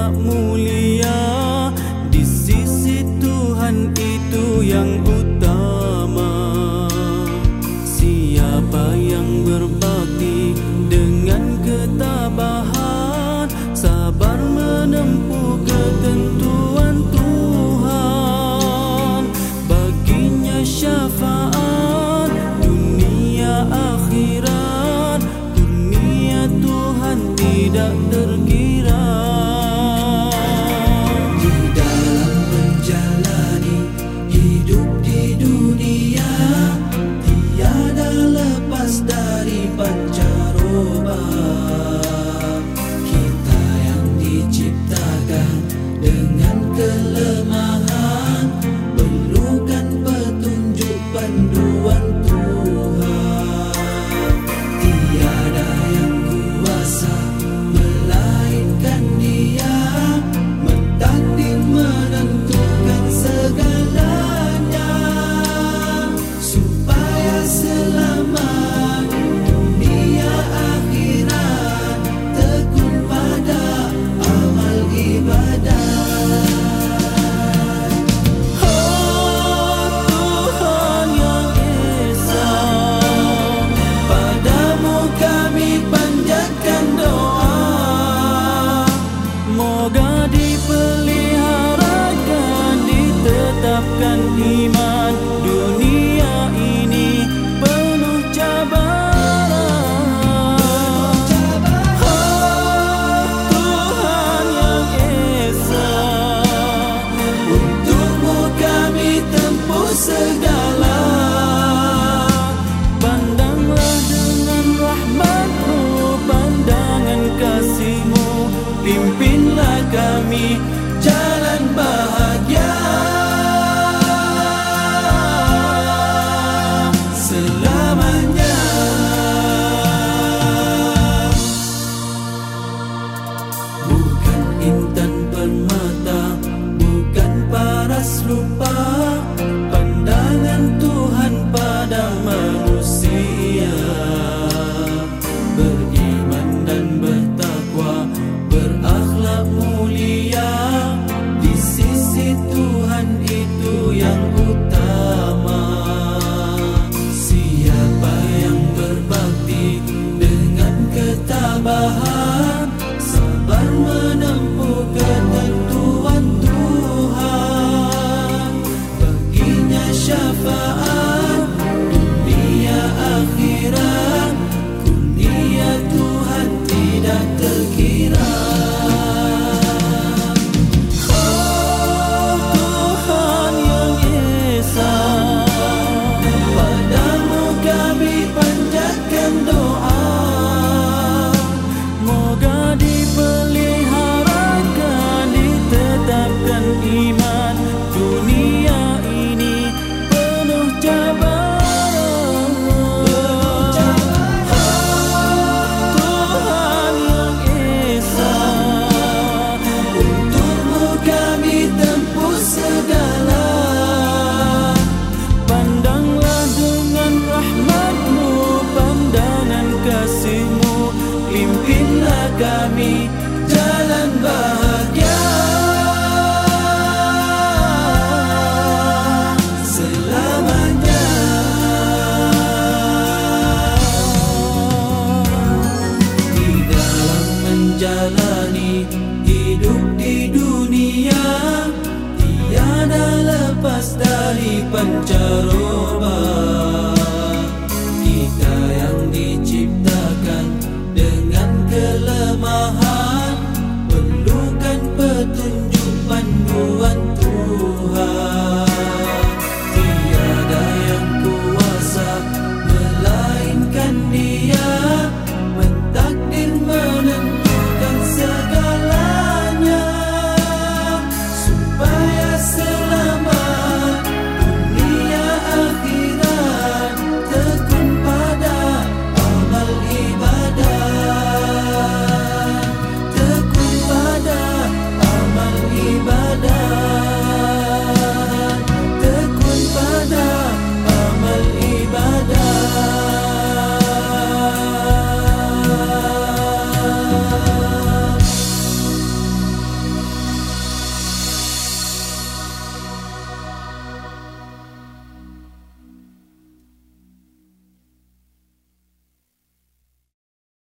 akhlak mulia di sisi Tuhan itu yang utama. Siapa yang berbakti dengan ketabahan, sabar menempuh ketentuan Tuhan, baginya syafaat dunia akhirat, kurnia Tuhan tidak terkira. Di dalam menjalani hidup di dunia, tiada lepas dari pancaroba. Kita yang diciptakan dengan kelemahan, perlukan petunjuk panduan Tuhan. Tiada yang kuasa melainkan Dia, mentakdir menentukan segalanya, supaya selamat dunia akhirat, tekun pada amal ibadat. Tuhan yang Esa, padamu kami panjatkan doa, moga dipeliharakan, ditetapkan iman dunia ini penuh cabaran. Tuhan yang Esa, Untukmu kami tempuh segala. pandanglah dengan rahmat-Mu, pandangan kasih-Mu, pimpinlah kami jalan bahagia selamanya. Bukan intan permata, bukan paras lupa, pandangan Tuhan pada manusia. Beriman dan bertakwa, berakhlak mulia, di sisi Tuhan itu yang utama. Siapa yang berbakti dengan ketabahan, sabar menempuh ketentuan Tuhan, baginya syafaat dunia akhirat, kurnia Tuhan tidak terkira. Tuhan yang Esa, padamu kami panjatkan doa, moga dipeliharakan, ditetapkan iman dunia ini penuh cabaran. Tuhan yang Esa, Untukmu kami tempuh segala. pandanglah dengan rahmat-Mu, pandangan kasih-Mu, pimpinlah kami jalan bahagia Selamanya. di dalam menjalani hidup di dunia, tiada lepas dari pancaroba.